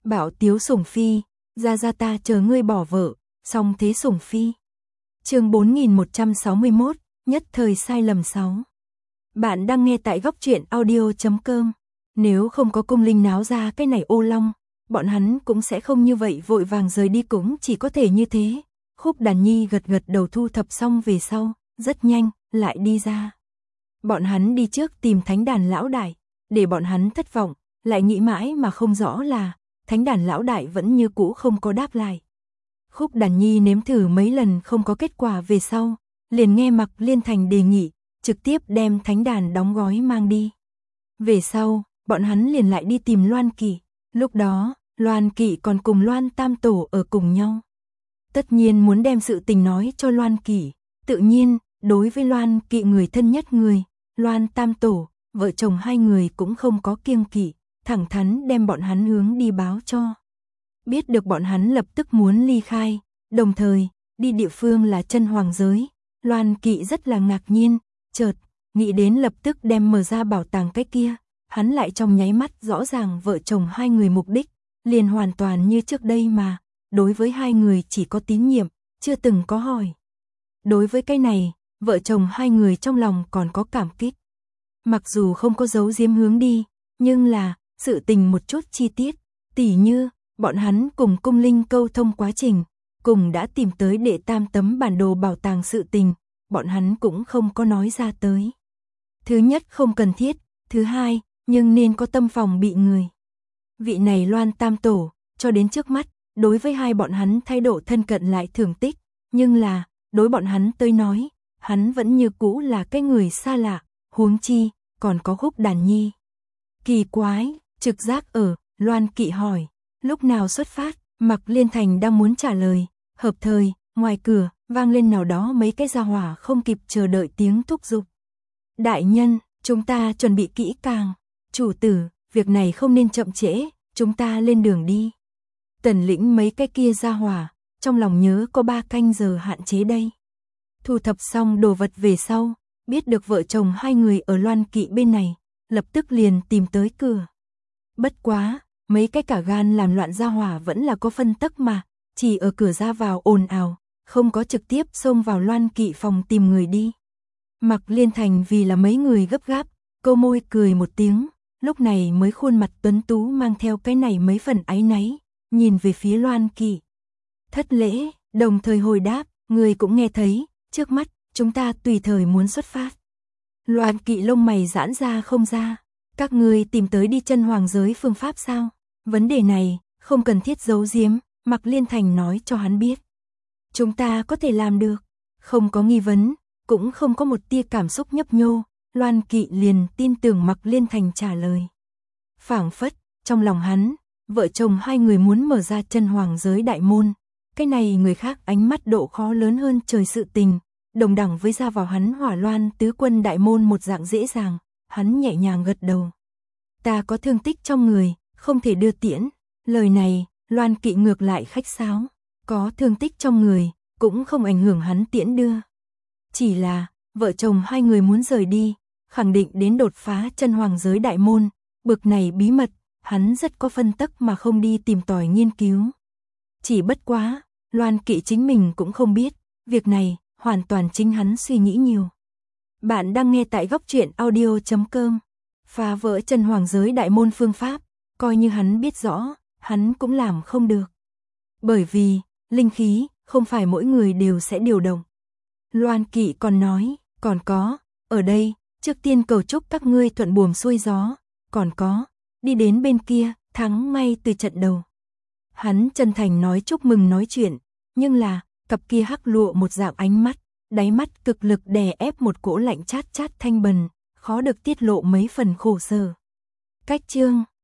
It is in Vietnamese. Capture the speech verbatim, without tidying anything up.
Bảo Tiếu Sủng Phi, ra ra ta chờ ngươi bỏ vợ, song thế Sủng Phi. Chương bốn nghìn một trăm sáu mươi mốt, nhất thời sai lầm sáu. Bạn đang nghe tại góc truyện audio chấm com. Nếu không có cung linh náo ra cái này ô long, bọn hắn cũng sẽ không như vậy vội vàng rời đi, cũng chỉ có thể như thế. Khúc Đàn Nhi gật gật đầu thu thập xong về sau, rất nhanh, lại đi ra. Bọn hắn đi trước tìm thánh đàn lão đại, để bọn hắn thất vọng, lại nghĩ mãi mà không rõ là, thánh đàn lão đại vẫn như cũ không có đáp lại. Khúc Đàn Nhi nếm thử mấy lần không có kết quả về sau, liền nghe Mạc Liên Thành đề nghị, trực tiếp đem thánh đàn đóng gói mang đi. Về sau, bọn hắn liền lại đi tìm Loan Kỵ, lúc đó, Loan Kỵ còn cùng Loan Tam Tổ ở cùng nhau. Tất nhiên muốn đem sự tình nói cho Loan Kỵ, tự nhiên, đối với Loan Kỵ người thân nhất người, Loan Tam Tổ, vợ chồng hai người cũng không có kiêng kỵ, thẳng thắn đem bọn hắn hướng đi báo cho. Biết được bọn hắn lập tức muốn ly khai, đồng thời, đi địa phương là chân hoàng giới, Loan Kỵ rất là ngạc nhiên, chợt, nghĩ đến lập tức đem mở ra bảo tàng cái kia, hắn lại trong nháy mắt rõ ràng vợ chồng hai người mục đích, liền hoàn toàn như trước đây mà, đối với hai người chỉ có tín nhiệm, chưa từng có hỏi. Đối với cái này, vợ chồng hai người trong lòng còn có cảm kích. Mặc dù không có giấu giếm hướng đi, nhưng là, sự tình một chút chi tiết, tỉ như, bọn hắn cùng cung linh câu thông quá trình, cùng đã tìm tới đệ tam tấm bản đồ bảo tàng sự tình, bọn hắn cũng không có nói ra tới. Thứ nhất không cần thiết, thứ hai, nhưng nên có tâm phòng bị người. Vị này Loan Tam Tổ, cho đến trước mắt, đối với hai bọn hắn thái độ thân cận lại thưởng tích, nhưng là, đối bọn hắn tới nói, hắn vẫn như cũ là cái người xa lạ, huống chi, còn có Khúc Đàn Nhi. Kỳ quái, trực giác ở, Loan Kỵ hỏi, lúc nào xuất phát, Mạc Liên Thành đang muốn trả lời, hợp thời, ngoài cửa, vang lên nào đó mấy cái gia hỏa không kịp chờ đợi tiếng thúc giục. Đại nhân, chúng ta chuẩn bị kỹ càng, chủ tử, việc này không nên chậm trễ, chúng ta lên đường đi. Tần lĩnh mấy cái kia gia hỏa, trong lòng nhớ có ba canh giờ hạn chế đây. Thu thập xong đồ vật về sau, biết được vợ chồng hai người ở Loan Kỵ bên này, lập tức liền tìm tới cửa. Bất quá, mấy cái cả gan làm loạn gia hỏa vẫn là có phân tắc mà, chỉ ở cửa ra vào ồn ào, không có trực tiếp xông vào Loan Kỵ phòng tìm người đi. Mạc Liên Thành vì là mấy người gấp gáp, câu môi cười một tiếng, lúc này mới khuôn mặt tuấn tú mang theo cái này mấy phần áy náy, nhìn về phía Loan Kỵ. Thất lễ, đồng thời hồi đáp, người cũng nghe thấy, trước mắt, chúng ta tùy thời muốn xuất phát. Loan Kỵ lông mày giãn ra không ra, các ngươi tìm tới đi chân hoàng giới phương pháp sao? Vấn đề này, không cần thiết giấu giếm, Mạc Liên Thành nói cho hắn biết. Chúng ta có thể làm được, không có nghi vấn, cũng không có một tia cảm xúc nhấp nhô, Loan Kỵ liền tin tưởng Mạc Liên Thành trả lời. Phảng phất, trong lòng hắn, vợ chồng hai người muốn mở ra chân hoàng giới đại môn, cái này người khác ánh mắt độ khó lớn hơn trời sự tình, đồng đẳng với ra vào hắn Hỏa Loan tứ quân đại môn một dạng dễ dàng, hắn nhẹ nhàng gật đầu. Ta có thương tích trong người, không thể đưa tiễn, lời này, Loan Kỵ ngược lại khách sáo, có thương tích trong người, cũng không ảnh hưởng hắn tiễn đưa. Chỉ là, vợ chồng hai người muốn rời đi, khẳng định đến đột phá chân hoàng giới đại môn, bực này bí mật, hắn rất có phân tắc mà không đi tìm tòi nghiên cứu. Chỉ bất quá, Loan Kỵ chính mình cũng không biết, việc này, hoàn toàn chính hắn suy nghĩ nhiều. Bạn đang nghe tại góc truyện audio chấm com. Phá vỡ chân hoàng giới đại môn phương pháp, coi như hắn biết rõ, hắn cũng làm không được. Bởi vì, linh khí, không phải mỗi người đều sẽ điều động. Loan Kỵ còn nói, còn có, ở đây, trước tiên cầu chúc các ngươi thuận buồm xuôi gió, còn có, đi đến bên kia, thắng may từ trận đầu. Hắn chân thành nói chúc mừng nói chuyện, nhưng là, cặp kia hắc lụa một dạng ánh mắt, đáy mắt cực lực đè ép một cỗ lạnh chát chát thanh bần, khó được tiết lộ mấy phần khổ sở. Cách chương